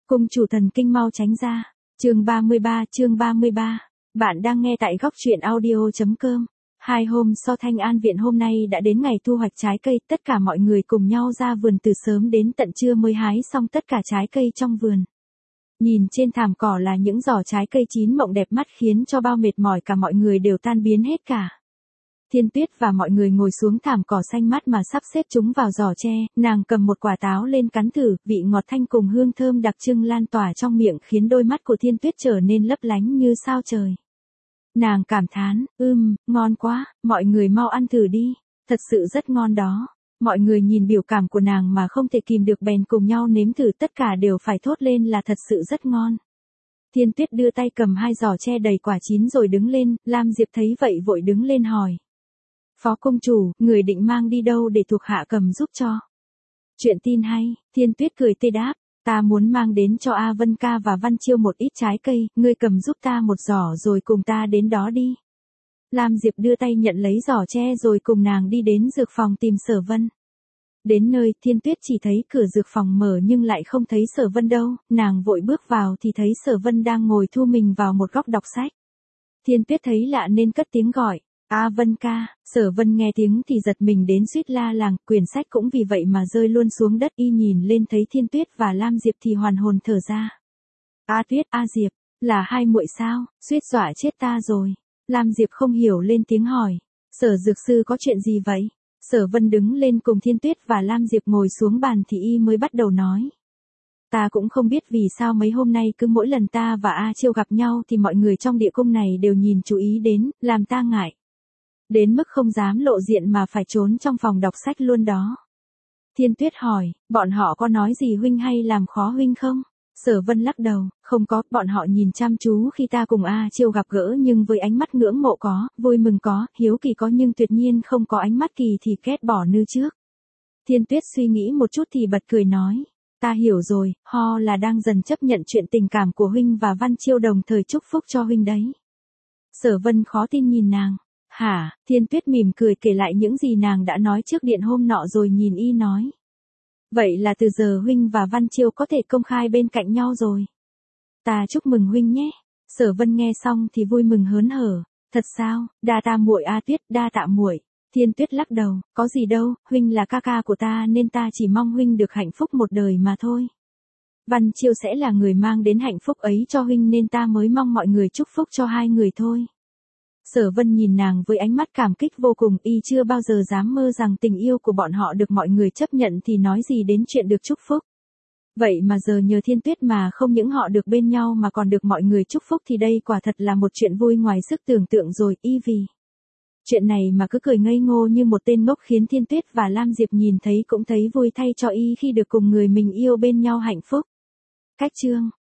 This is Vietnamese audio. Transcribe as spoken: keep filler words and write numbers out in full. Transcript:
Cung chủ thần kinh mau tránh ra. Chương ba mươi ba, chương ba mươi ba. Bạn đang nghe tại góc truyện audio chấm com. Hai hôm sau Thanh An viện hôm nay đã đến ngày thu hoạch trái cây, tất cả mọi người cùng nhau ra vườn từ sớm đến tận trưa mới hái xong tất cả trái cây trong vườn. Nhìn trên thảm cỏ là những giỏ trái cây chín mọng đẹp mắt khiến cho bao mệt mỏi cả mọi người đều tan biến hết cả. Thiên Tuyết và mọi người ngồi xuống thảm cỏ xanh mát mà sắp xếp chúng vào giỏ tre, nàng cầm một quả táo lên cắn thử, vị ngọt thanh cùng hương thơm đặc trưng lan tỏa trong miệng khiến đôi mắt của Thiên Tuyết trở nên lấp lánh như sao trời. Nàng cảm thán, ưm, ngon quá, mọi người mau ăn thử đi, thật sự rất ngon đó. Mọi người nhìn biểu cảm của nàng mà không thể kìm được bèn cùng nhau nếm thử, tất cả đều phải thốt lên là thật sự rất ngon. Thiên Tuyết đưa tay cầm hai giỏ tre đầy quả chín rồi đứng lên, Lam Diệp thấy vậy vội đứng lên hỏi. Phó công chủ, người định mang đi đâu để thuộc hạ cầm giúp cho? Chuyện tin hay, Thiên Tuyết cười tê đáp, ta muốn mang đến cho A Vân Ca và Văn Chiêu một ít trái cây, ngươi cầm giúp ta một giỏ rồi cùng ta đến đó đi. Lam Diệp đưa tay nhận lấy giỏ tre rồi cùng nàng đi đến dược phòng tìm Sở Vân. Đến nơi, Thiên Tuyết chỉ thấy cửa dược phòng mở nhưng lại không thấy Sở Vân đâu, nàng vội bước vào thì thấy Sở Vân đang ngồi thu mình vào một góc đọc sách. Thiên Tuyết thấy lạ nên cất tiếng gọi. A Vân Ca. Sở Vân nghe tiếng thì giật mình đến suýt la làng, quyển sách cũng vì vậy mà rơi luôn xuống đất, y nhìn lên thấy Thiên Tuyết và Lam Diệp thì hoàn hồn thở ra. A Tuyết, A Diệp, là hai muội sao, suýt dọa chết ta rồi. Lam Diệp không hiểu lên tiếng hỏi, Sở dược sư có chuyện gì vậy? Sở Vân đứng lên cùng Thiên Tuyết và Lam Diệp ngồi xuống bàn thì y mới bắt đầu nói. Ta cũng không biết vì sao mấy hôm nay cứ mỗi lần ta và A Chiêu gặp nhau thì mọi người trong địa cung này đều nhìn chú ý đến, làm ta ngại. Đến mức không dám lộ diện mà phải trốn trong phòng đọc sách luôn đó. Thiên Tuyết hỏi, bọn họ có nói gì huynh hay làm khó huynh không? Sở Vân lắc đầu, không có, bọn họ nhìn chăm chú khi ta cùng A Chiêu gặp gỡ nhưng với ánh mắt ngưỡng mộ có, vui mừng có, hiếu kỳ có nhưng tuyệt nhiên không có ánh mắt kỳ thì ghét bỏ như trước. Thiên Tuyết suy nghĩ một chút thì bật cười nói, ta hiểu rồi, ho là đang dần chấp nhận chuyện tình cảm của huynh và Văn Chiêu đồng thời chúc phúc cho huynh đấy. Sở Vân khó tin nhìn nàng. Hả? Thiên Tuyết mỉm cười kể lại những gì nàng đã nói trước điện hôm nọ rồi nhìn y nói. Vậy là từ giờ huynh và Văn Chiêu có thể công khai bên cạnh nhau rồi. Ta chúc mừng huynh nhé. Sở Vân nghe xong thì vui mừng hớn hở. Thật sao? Đa tạ muội A Tuyết, đa tạ muội. Thiên Tuyết lắc đầu, có gì đâu, huynh là ca ca của ta nên ta chỉ mong huynh được hạnh phúc một đời mà thôi. Văn Chiêu sẽ là người mang đến hạnh phúc ấy cho huynh nên ta mới mong mọi người chúc phúc cho hai người thôi. Sở Vân nhìn nàng với ánh mắt cảm kích vô cùng, y chưa bao giờ dám mơ rằng tình yêu của bọn họ được mọi người chấp nhận thì nói gì đến chuyện được chúc phúc. Vậy mà giờ nhờ Thiên Tuyết mà không những họ được bên nhau mà còn được mọi người chúc phúc thì đây quả thật là một chuyện vui ngoài sức tưởng tượng rồi, y vì. Chuyện này mà cứ cười ngây ngô như một tên ngốc khiến Thiên Tuyết và Lam Diệp nhìn thấy cũng thấy vui thay cho y khi được cùng người mình yêu bên nhau hạnh phúc. Cách chương